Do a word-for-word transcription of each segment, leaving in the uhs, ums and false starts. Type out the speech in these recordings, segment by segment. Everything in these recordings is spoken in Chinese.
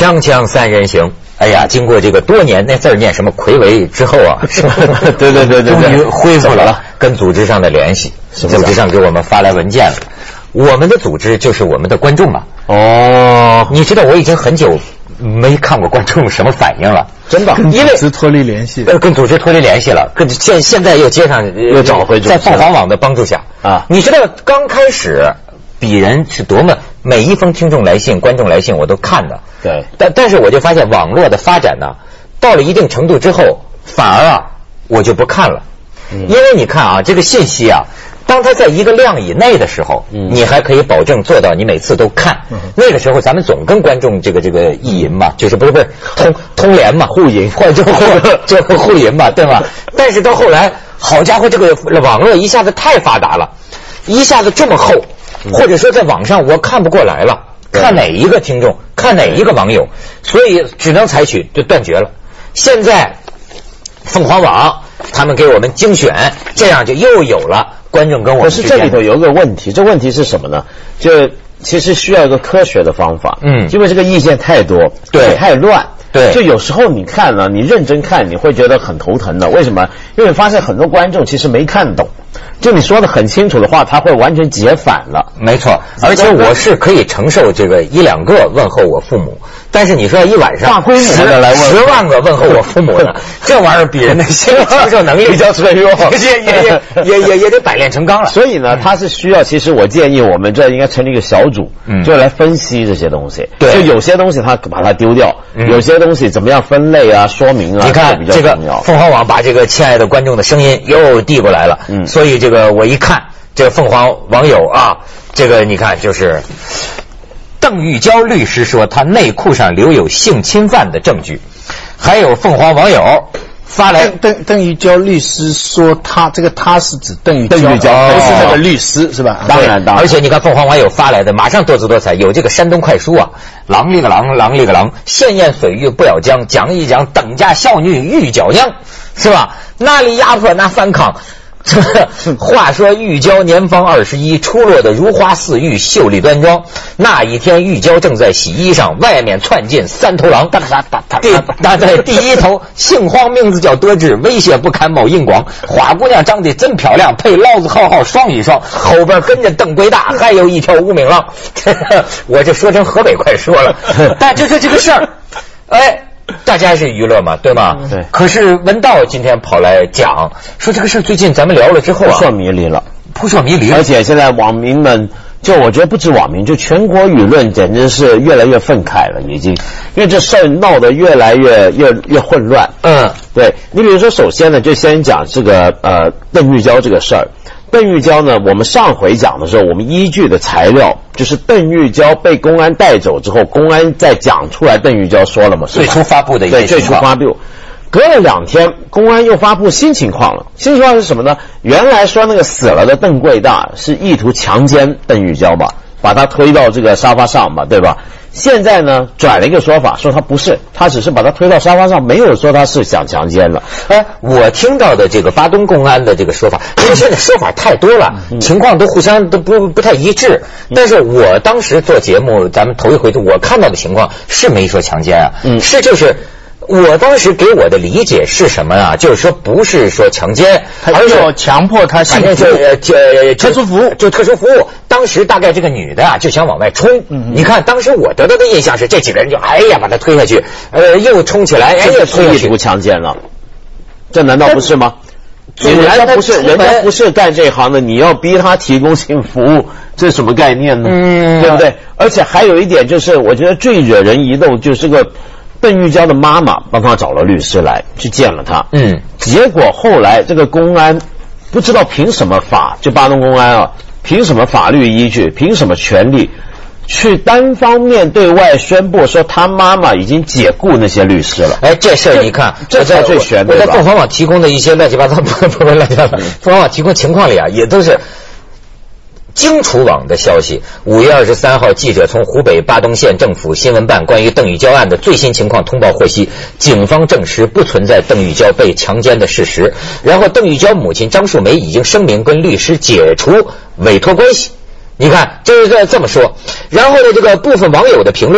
锵锵三人行，哎呀，经过这个多年，那字儿念什么魁违之后啊，是吧？ 对对对对， 终于恢复了跟组织上的联系，组织上给我们发来文件了。我们的组织就是我们的观众啊。哦，你知道我已经很久没看过观众什么反应了， 真的， 因为组织脱离联系， 呃，跟组织脱离联系了，跟现现在又接上， 又找回组织， 在凤凰网的帮助下啊，你知道刚开始鄙人是多么，每一封听众来信、观众来信我都看的， 对， 但但是我就发现网络的发展呢，到了一定程度之后，反而啊我就不看了，嗯、因为你看啊，这个信息啊。当它在一个量以内的时候，嗯、你还可以保证做到你每次都看。嗯、那个时候咱们总跟观众这个这个意淫嘛，就是不是不是通通联嘛， 互赢， 或者互这个互赢嘛，对吧？但是到后来，好家伙，这个网络一下子太发达了，一下子这么厚，嗯、或者说在网上我看不过来了，看哪一个听众，看哪一个网友，所以只能采取就断绝了。现在凤凰网他们给我们精选，这样就又有了。观众跟我们，可是这里头有一个问题，这问题是什么呢？就其实需要一个科学的方法，嗯，因为这个意见太多， 对， 太乱， 对， 就有时候你看呢，你认真看，你会觉得很头疼的。为什么？因为发现很多观众其实没看懂，就你说的很清楚的话，他会完全解反了。 没错，而且我是可以承受这个一两个问候我父母，但是你说一晚上大规模的来问十万个问候我父母呢，这玩意儿比人的心理承受能力比较脆弱， 也也也也也也得百炼成钢了。 所以呢，他是需要，其实我建议我们这应该成立一个小组，嗯，就来分析这些东西。 对， 就有些东西他把它丢掉，嗯、有些东西怎么样分类啊、说明啊， 你看这个凤凰网把这个亲爱的观众的声音又递过来了，嗯，所以这个我一看，这个凤凰网友啊，这个你看就是。邓玉娇律师说他内裤上留有性侵犯的证据，还有凤凰网友发来邓邓邓玉娇律师说他这个他是指邓玉邓玉娇， 不是那个律师是吧？ 当然当然， 而且你看凤凰网友发来的马上多姿多彩，有这个山东快书啊，狼里个狼，狼里个狼，鲜艳水域不咬浆，讲一讲等价孝女玉娇娘，是吧？那里压迫那反抗。这话说玉娇年方二十一，出落的如花似玉，秀丽端庄。那一天，玉娇正在洗衣裳，外面窜进三头狼。第那在第一头，姓黄，名字叫德志，威胁不堪，冒硬广。花姑娘长得真漂亮，配老子好好爽一爽。后边跟着邓鬼大，还有一条无名狼。我这说成河北快说了，但就是这个事儿，哎。大家是娱乐嘛，对吗？ 对。 可是文道今天跑来讲说这个事，最近咱们聊了之后啊， 扑朔迷离了， 扑朔迷离。 而且现在网民们，就我觉得不止网民，就全国舆论简直是越来越愤慨了，已经，因为这事儿闹得越来越越越混乱。嗯，对。你比如说，首先呢，就先讲这个呃邓玉娇这个事儿。邓玉娇呢，我们上回讲的时候，我们依据的材料就是邓玉娇被公安带走之后，公安再讲出来，邓玉娇说了嘛， 最初发布的一对，最初发布，隔了两天，公安又发布新情况了。新情况是什么呢？原来说那个死了的邓贵大是意图强奸邓玉娇吧，把他推到这个沙发上嘛，对吧？现在呢，转了一个说法，说他不是，他只是把他推到沙发上，没有说他是想强奸了。 哎，我听到的这个巴东公安的这个说法，因为现在说法太多了，嗯、情况都互相都不不太一致。但是我当时做节目，咱们头一回我看到的情况是没说强奸啊，嗯、是就是。我当时给我的理解是什么啊？就是说不是说强奸，而是强迫他性就呃特殊服务，就特殊服务。当时大概这个女的啊就想往外冲，嗯、你看当时我得到的印象是这几个人就哎呀把他推下去，呃又冲起来，哎呀推下去， 意图强奸了，这难道不是吗？人家不是人家不是干这行的，你要逼他提供性服务，这是什么概念呢？嗯，对不对？而且还有一点就是，我觉得最惹人疑窦就是个。邓玉娇的妈妈帮他找了律师来去见了他，嗯，结果后来这个公安不知道凭什么法，就巴东公安啊，凭什么法律依据，凭什么权利，去单方面对外宣布说他妈妈已经解雇那些律师了。 哎，这事儿你看， 这才最悬， 我在凤凰网提供的一些乱七八糟不不乱七八糟，凤凰网提供情况里啊，也都是。荆楚网的消息，五月二十三号，记者从湖北巴东县政府新闻办关于邓玉娇案的最新情况通报获悉，警方证实不存在邓玉娇被强奸的事实。然后，邓玉娇母亲张树梅已经声明跟律师解除委托关系。你看，这是这么说。然后呢，这个部分网友的评论呢，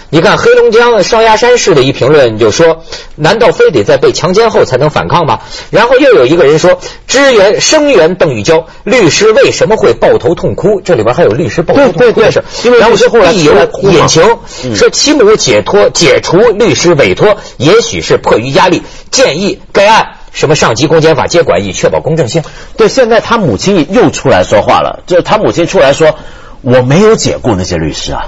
你看黑龙江双鸭山市的一评论就说，难道非得在被强奸后才能反抗吗？然后又有一个人说，支援声援邓玉娇，律师为什么会抱头痛哭？这里边还有律师抱头痛哭对对对， 是， 因为然后是必有隐情， 嗯、 说其母解脱解除律师委托，也许是迫于压力，建议该案什么上级公检法接管，以确保公正性。 对，现在他母亲又出来说话了，就是他母亲出来说，我没有解雇那些律师啊。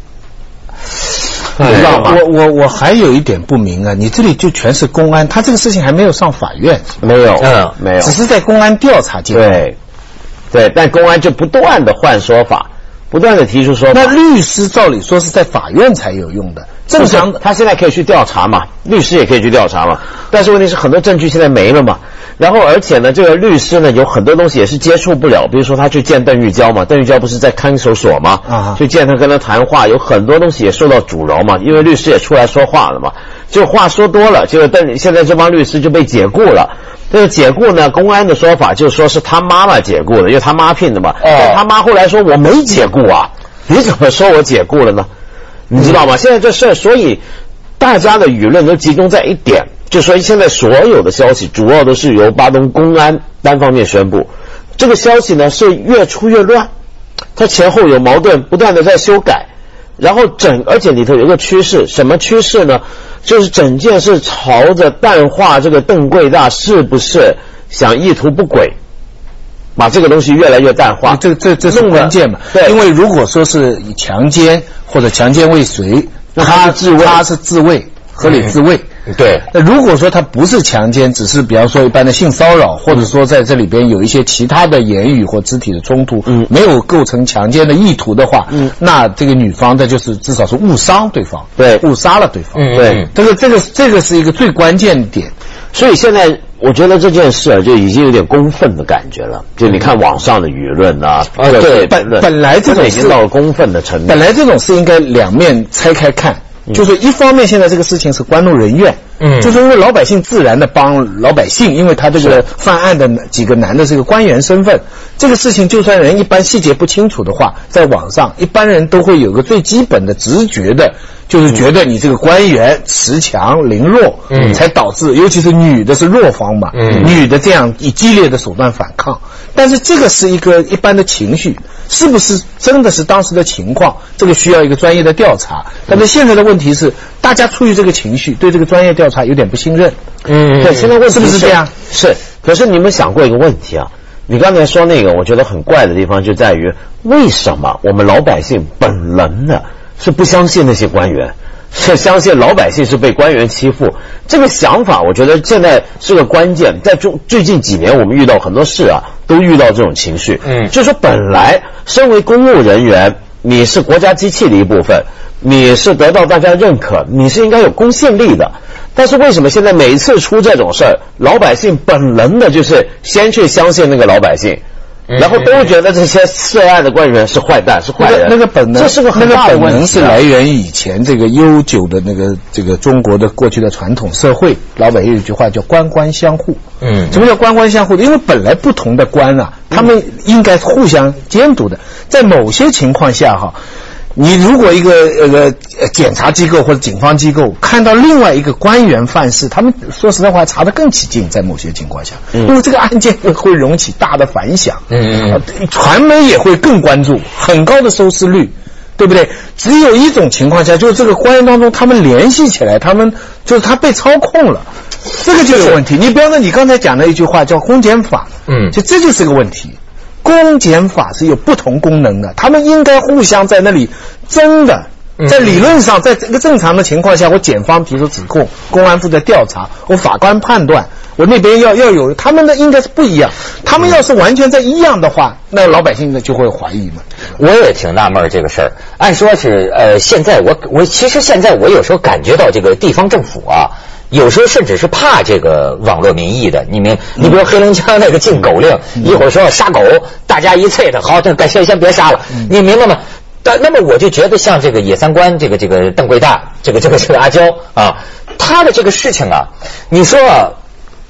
你知道吗？我我我还有一点不明啊，你这里就全是公安，他这个事情还没有上法院， 没有， 嗯， 没有， 只是在公安调查阶段。 对，对，但公安就不断的换说法，不断的提出说法。 那律师照理说是在法院才有用的，正常他现在可以去调查嘛，律师也可以去调查嘛，但是问题是很多证据现在没了嘛。然后而且呢，这个律师呢有很多东西也是接触不了，比如说他去见邓玉娇嘛，邓玉娇不是在看守所嘛，啊，去见他跟他谈话，有很多东西也受到阻挠嘛，因为律师也出来说话了嘛，就话说多了，结果邓现在这帮律师就被解雇了。这个解雇呢，公安的说法就是说是他妈妈解雇的，因为他妈聘的嘛，但他妈后来说我没解雇啊，你怎么说我解雇了呢？你知道吗？现在这事儿，所以大家的舆论都集中在一点，就说现在所有的消息主要都是由巴东公安单方面宣布，这个消息呢是越出越乱，它前后有矛盾，不断的在修改，然后整而且里头有一个趋势，什么趋势呢？就是整件事朝着淡化这个邓贵大是不是想意图不轨，把这个东西越来越淡化。 这这这是关键嘛？ 对， 因为如果说是强奸或者强奸未遂，他自卫，他是自卫，合理自卫。 嗯、对。 那如果说他不是强奸，只是比方说一般的性骚扰，或者说在这里边有一些其他的言语或肢体的冲突，嗯，没有构成强奸的意图的话，嗯，那这个女方的就是至少是误伤对方， 对， 误杀了对方， 嗯，对， 这个这个这个是一个最关键的点。 所以现在我觉得这件事啊，就已经有点公愤的感觉了。就你看网上的舆论啊， 啊，对，本本来这种已经到了公愤的程度。 本来这种事应该两面拆开看。就是一方面，现在这个事情是官怒人怨，嗯，就是因为老百姓自然的帮老百姓，因为他这个犯案的几个男的这个官员身份，这个事情就算人一般细节不清楚的话，在网上一般人都会有个最基本的直觉的，就是觉得你这个官员恃强凌弱，嗯，才导致，尤其是女的是弱方嘛，嗯，女的这样以激烈的手段反抗，但是这个是一个一般的情绪，是不是真的是当时的情况，这个需要一个专业的调查。但是现在的问题是，大家出于这个情绪，对这个专业调查有点不信任。 嗯，对，现在问题是不是这样？ 是。可是你们想过一个问题啊？你刚才说那个，我觉得很怪的地方就在于，为什么我们老百姓本能的是不相信那些官员，是相信老百姓是被官员欺负？这个想法，我觉得现在是个关键。在中最近几年，我们遇到很多事啊，都遇到这种情绪。嗯，就是说本来身为公务人员，你是国家机器的一部分，你是得到大家认可，你是应该有公信力的。但是为什么现在每一次出这种事儿，老百姓本能的就是先去相信那个老百姓，然后都觉得这些涉案的官员是坏蛋，是坏人。 那个本能， 这是个很大的问题、啊。 那个本能是来源于以前这个悠久的那个这个中国的过去的传统社会，老百姓有一句话叫官官相护。嗯，什么叫官官相护？因为本来不同的官啊，他们应该互相监督的，在某些情况下哈。你如果一个呃检察机构或者警方机构看到另外一个官员犯事，他们说实在话查得更起劲，在某些情况下，嗯、因为这个案件会引起大的反响，嗯、呃，传媒也会更关注，很高的收视率，对不对？只有一种情况下，就是这个官员当中他们联系起来，他们就是他被操控了，这个就有问题。你比方说你刚才讲的一句话叫公检法，嗯，就这就是个问题。公检法是有不同功能的，他们应该互相在那里争的。在理论上，在这个正常的情况下，我检方提出指控，公安负责调查，我法官判断，我那边要要有他们的应该是不一样。他们要是完全在一样的话，那老百姓呢就会怀疑嘛。 我也挺纳闷这个事儿。按说是呃，现在我我其实现在我有时候感觉到这个地方政府啊。有时候甚至是怕这个网络民意的，你明，你比如黑龙江那个禁狗令，嗯、一会儿说要杀狗，大家一啐的，好，这改先先别杀了，嗯、你明白吗？但那么我就觉得像这个野三官，这个这个邓贵大，这个这个这个阿娇啊，他的这个事情啊，你说啊，按。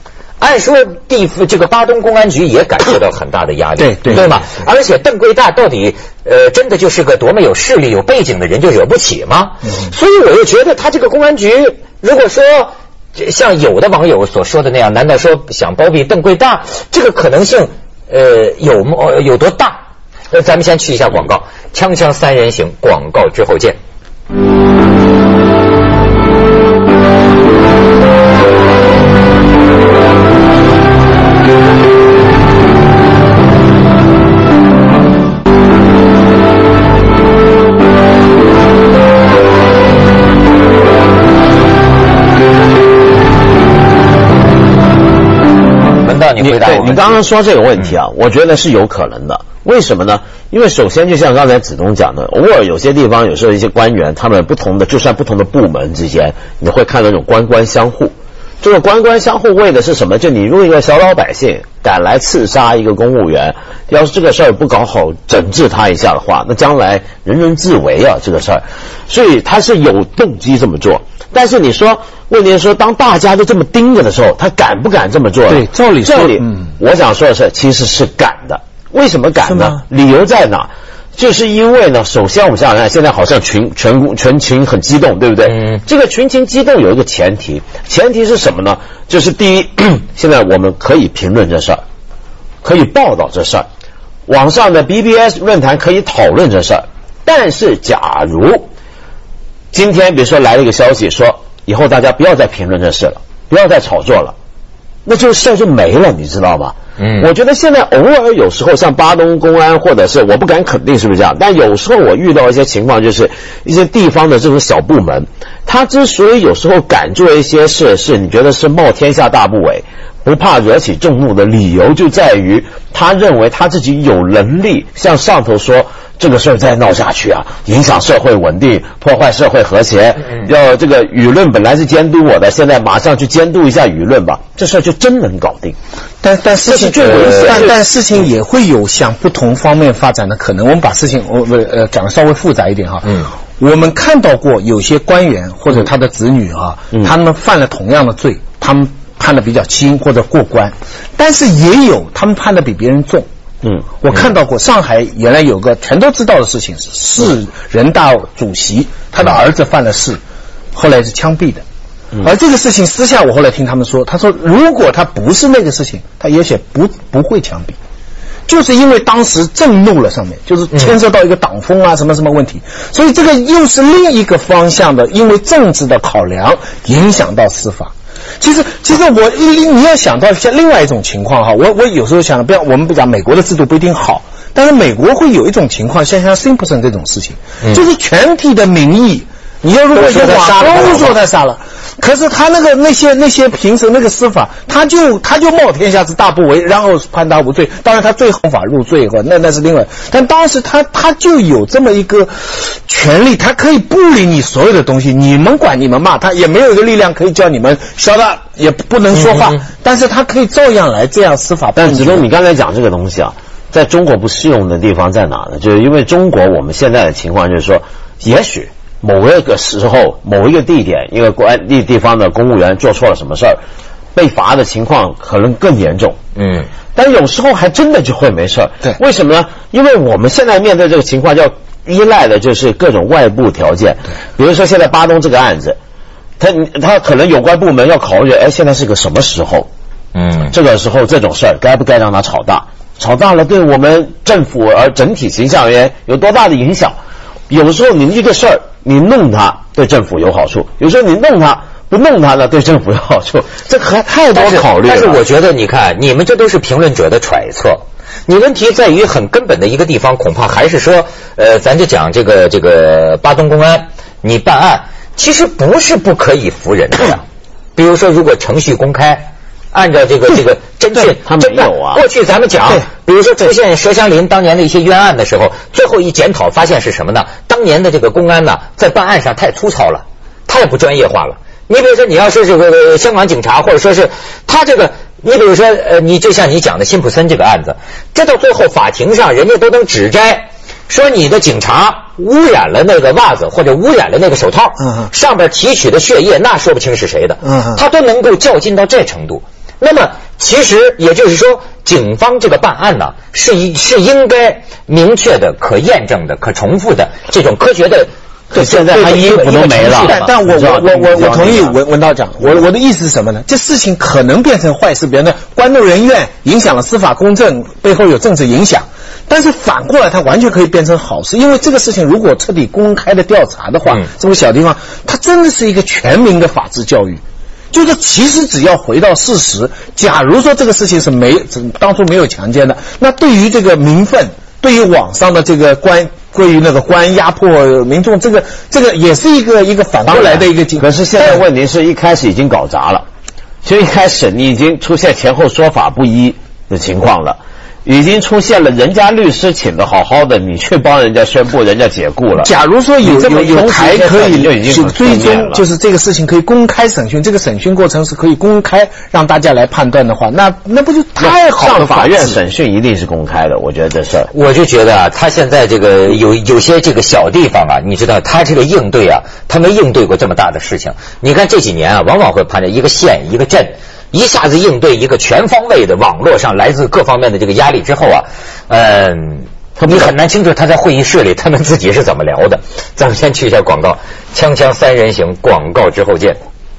按说地这个巴东公安局也感受到很大的压力， 对对对吗？而且邓贵大到底呃真的就是个多么有势力、有背景的人就惹不起吗？嗯、所以我又觉得他这个公安局，如果说像有的网友所说的那样，难道说想包庇邓贵大，这个可能性呃有有多大？呃，咱们先去一下广告，锵锵三人行，广告之后见。 你对你刚刚说这个问题啊，嗯、我觉得是有可能的。为什么呢？因为首先就像刚才子东讲的，偶尔有些地方有时候一些官员他们不同的，就算不同的部门之间，你会看到那种官官相护。这个官官相护为的是什么？就你如果一个小老百姓敢来刺杀一个公务员，要是这个事儿不搞好整治他一下的话，那将来人人自危啊，这个事儿。所以他是有动机这么做。但是你说，问题是说，当大家都这么盯着的时候，他敢不敢这么做？ 对，照理说， 这里、嗯、我想说的是，其实是敢的。为什么敢呢？理由在哪？就是因为呢，首先我们想想看，现在好像群全全群很激动，对不对？嗯。这个群情激动有一个前提，前提是什么呢？就是第一，现在我们可以评论这事儿，可以报道这事儿，网上的 B B S 论坛可以讨论这事儿。但是，假如今天比如说来了一个消息说，以后大家不要再评论这事了，不要再炒作了，那这事儿就没了，你知道吗？嗯，我觉得现在偶尔有时候像巴东公安，或者是我不敢肯定是不是这样，但有时候我遇到一些情况，就是一些地方的这种小部门，他之所以有时候敢做一些事，是你觉得是冒天下大不韪，不怕惹起众怒的理由，就在于他认为他自己有能力向上头说，这个事儿再闹下去啊，影响社会稳定，破坏社会和谐，要这个舆论本来是监督我的，现在马上去监督一下舆论吧，这事儿就真能搞定。 但但事情最危险，但但事情也会有向不同方面发展的可能。我们把事情我呃讲的稍微复杂一点哈。嗯，我们看到过有些官员或者他的子女哈，嗯、他们犯了同样的罪，他们判的比较轻或者过关，但是也有他们判的比别人重。嗯，我看到过上海原来有个全都知道的事情，是市人大主席他的儿子犯了事，后来是枪毙的。而这个事情私下我后来听他们说，他说如果他不是那个事情，他也许不不会枪毙，就是因为当时震怒了上面，就是牵涉到一个党风啊什么什么问题，所以这个又是另一个方向的，因为政治的考量影响到司法。其实，其实我你要想到像另外一种情况哈，我我有时候想，不要我们不讲美国的制度不一定好，但是美国会有一种情况，像像 Simpson 这种事情，嗯、就是全体的民意，你要如果说网都说他杀了，可是他那个那些那些平时那个司法，他就他就冒天下之大不韪，然后判他无罪。当然他最后法入罪或那那是另外，但当时他他就有这么一个权利，他可以不理你所有的东西，你们管你们骂他，也没有一个力量可以叫你们消的，也不能说话，嗯、但是他可以照样来这样司法。 但子东，你刚才讲这个东西啊，在中国不适用的地方在哪呢？就是因为中国我们现在的情况就是说，也许某一个时候某一个地点一个关地地方的公务员做错了什么事儿，被罚的情况可能更严重。嗯，但有时候还真的就会没事儿。对，为什么呢？因为我们现在面对这个情况，要依赖的就是各种外部条件。比如说现在巴东这个案子，他他可能有关部门要考虑，哎，现在是个什么时候？嗯，这个时候这种事儿该不该让它炒大？炒大了对我们政府而整体形象而言有多大的影响？有时候你一个事儿你弄它对政府有好处，有时候你弄它不弄它呢对政府有好处，这还太多考虑了。 但是我觉得你看你们这都是评论者的揣测，你问题在于很根本的一个地方，恐怕还是说呃咱就讲这个这个巴东公安你办案其实不是不可以服人的呀。比如说如果程序公开，按照这个这个侦讯他没有啊， 过去咱们讲比如说出现佘祥林当年的一些冤案的时候，最后一检讨发现是什么呢？当年的这个公安呢在办案上太粗糙了，太不专业化了。你比如说你要是这个香港警察，或者说是他这个你比如说呃你就像你讲的辛普森这个案子，这到最后法庭上人家都能指摘说你的警察污染了那个袜子或者污染了那个手套，嗯，上边提取的血液那说不清是谁的，嗯，他都能够较劲到这程度。那么其实也就是说，警方这个办案呢，是一是应该明确的、可验证的、可重复的这种科学的。 对，现在他衣服都没了。 但但我我我我我同意文文道讲，我我的意思是什么呢？这事情可能变成坏事，比如呢，关渡人院影响了司法公正，背后有政治影响。但是反过来，它完全可以变成好事，因为这个事情如果彻底公开的调查的话，嗯、这个小地方，它真的是一个全民的法治教育。就是其实只要回到事实，假如说这个事情是没当初没有强奸的，那对于这个民愤，对于网上的这个关。对于那个官压迫民众，这个这个也是一个一个反过来的一个情况。 可是现在问题是一开始已经搞砸了，其实一开始你已经出现前后说法不一的情况了，已经出现了人家律师请的好好的，你去帮人家宣布人家解雇了。 假如说有有有台可以去追踪，就是这个事情可以公开审讯，这个审讯过程是可以公开让大家来判断的话，那那不就太好了？ 上法院审讯一定是公开的，我觉得这事儿。 我就觉得啊，他现在这个有有些这个小地方啊，你知道他这个应对啊，他没应对过这么大的事情。你看这几年啊，往往会判断一个县一个镇。一下子应对一个全方位的网络上来自各方面的这个压力之后啊，嗯，你很难清楚他在会议室里他们自己是怎么聊的。咱们先去一下广告，锵锵三人行，广告之后见。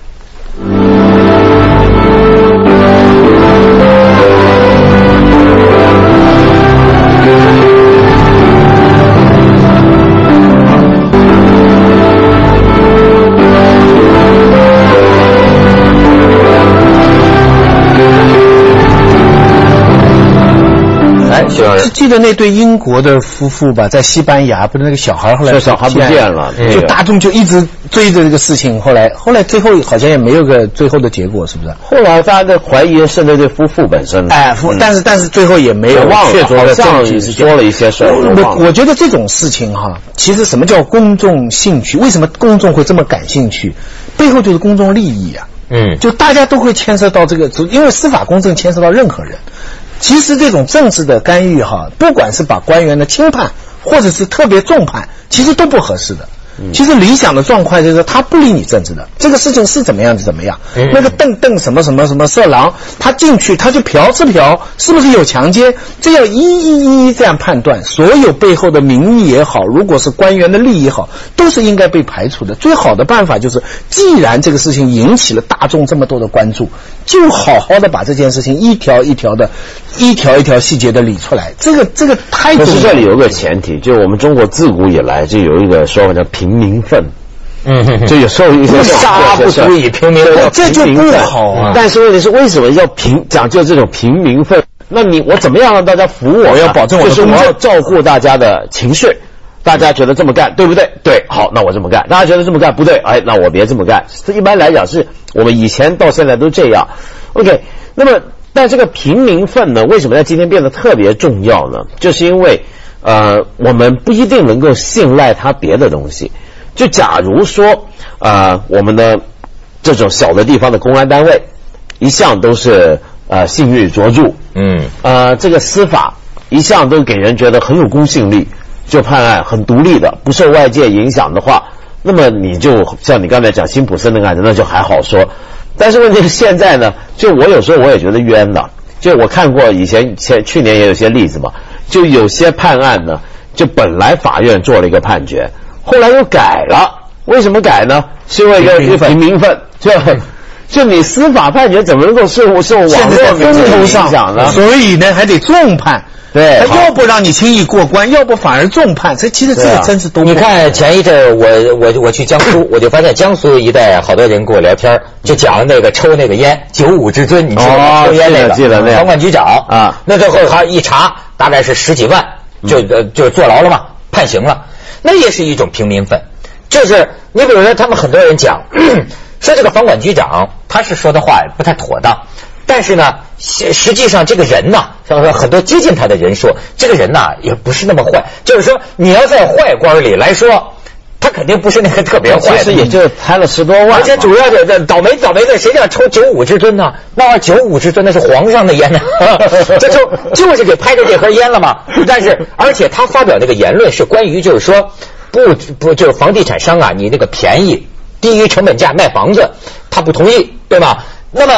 记得那对英国的夫妇吧，在西班牙，不是那个小孩后来小孩不见了， 就大众就一直追着这个事情，后来后来最后好像也没有个最后的结果，是不是？ 后来大家的怀疑是那对夫妇本身， 哎，夫、嗯，但是但是最后也没有确凿的证据，说了一些事。 我我觉得这种事情哈，其实什么叫公众兴趣？为什么公众会这么感兴趣？背后就是公众利益啊。嗯，就大家都会牵涉到这个，因为司法公正牵涉到任何人。其实这种政治的干预哈，不管是把官员的轻判，或者是特别重判，其实都不合适的。其实理想的状况就是他不理你政治的，这个事情是怎么样就怎么样。嗯、那个邓邓什么什么什么色狼，他进去他就嫖是嫖，是不是有强奸，这要一一一这样判断。所有背后的民意也好，如果是官员的利益也好，都是应该被排除的。最好的办法就是，既然这个事情引起了大众这么多的关注，就好好的把这件事情一条一条的、一条一条细节的理出来。这个这个太重要了。 可是这里有个前提，就我们中国自古以来就有一个说法叫平民愤。嗯，就有时候一些杀不足以平民愤， 这就不好啊。 但是问题是，为什么要平讲究这种平民愤？那你我怎么样让大家服我？ 我要保证我的就是我要照顾大家的情绪。大家觉得这么干对不对？对，好，那我这么干。大家觉得这么干不对，哎，那我别这么干。这一般来讲是我们以前到现在都这样。OK， 那么但这个平民愤呢，为什么在今天变得特别重要呢？就是因为呃，我们不一定能够信赖他别的东西。就假如说呃，我们的这种小的地方的公安单位一向都是呃信誉卓著，嗯，呃，这个司法一向都给人觉得很有公信力，就判案很独立的，不受外界影响的话，那么你就像你刚才讲辛普森那个案子，那就还好说。但是问题是现在呢，就我有时候我也觉得冤的，就我看过以前前去年也有些例子嘛，就有些判案呢，就本来法院做了一个判决，后来又改了。为什么改呢？是因为一个平民愤，就就你司法判决怎么能够受受网络民众影响呢？ 所以呢，还得重判。 对， 他要不让你轻易过关，要不反而重判。这其实这个真是都、啊、 你看前一阵我我我去江苏，我就发现江苏一带好多人跟我聊天，就讲那个抽那个烟，九五至尊，你知道吗？抽烟那个， 记得那个房管局长啊，那最后他一查，大概是十几万，就呃就坐牢了嘛，判刑了。那也是一种平民愤，就是你比如说他们很多人讲说这个房管局长他是说的话不太妥当。但是呢，实际上这个人呢，像说很多接近他的人说，这个人呢也不是那么坏。就是说，你要在坏官里来说，他肯定不是那个特别坏的。 其实也就贪了十多万。 而且主要的倒霉倒霉的，谁叫抽九五至尊呢？那玩意九五至尊那是皇上的烟呢，这就就是给拍着这盒烟了嘛。但是，而且他发表这个言论是关于就是说，不不就是房地产商啊，你那个便宜低于成本价卖房子，他不同意，对吧？那么。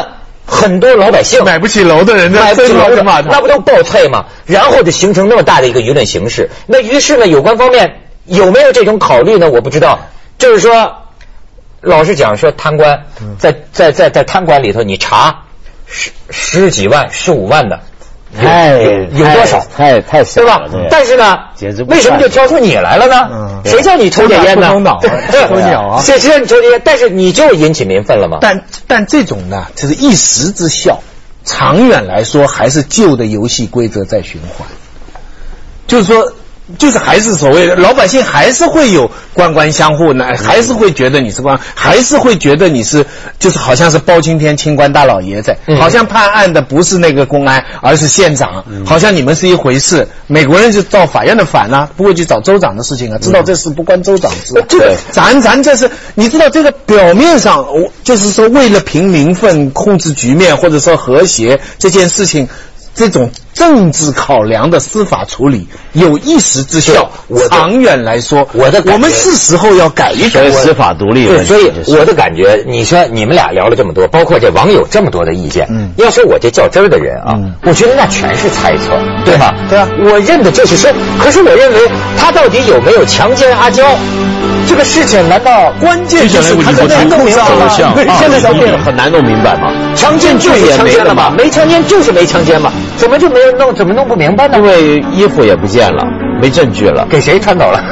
很多老百姓买不起楼的人， 买不起楼的嘛， 那不都暴退吗？然后就形成那么大的一个舆论形势。那于是呢，有关方面有没有这种考虑呢？我不知道。就是说，老实讲，说贪官在在在在贪官里头，你查十十几万、十五万的。 太有多少？ 太太小了， 对吧？但是呢，为什么就挑出你来了呢？嗯、谁叫你抽戒烟呢？ 头脑，头鸟啊！ 谁让你抽戒烟？但是你就引起民愤了吗？ 但但这种呢，就是一时之效，长远来说还是旧的游戏规则在循环。就是说。就是还是所谓的老百姓还是会有官官相护呢，还是会觉得你是官，还是会觉得你是就是好像是包青天清官大老爷在，嗯、好像判案的不是那个公安，而是县长，嗯、好像你们是一回事。美国人是照法院的反啊，不会去找州长的事情啊，知道这事不关州长事。嗯、这个咱咱这是你知道这个表面上就是说为了平民愤、控制局面或者说和谐这件事情。这种政治考量的司法处理有一时之效，长远来说，我的我们是时候要改一改司法独立。 对，所以我的感觉，你说你们俩聊了这么多，包括这网友这么多的意见，嗯，要说我这较真儿的人啊，嗯、我觉得那全是猜测，对吗？ 对啊， 我认的就是说，可是我认为他到底有没有强奸阿娇？这个事情难道关键就是他在那弄明白吗？现在小变很难弄明白吗？ 强奸就是强奸了嘛，没强奸就是没强奸嘛，怎么就没有弄？怎么弄不明白呢？ 因为衣服也不见了，没证据了， 给谁穿走了？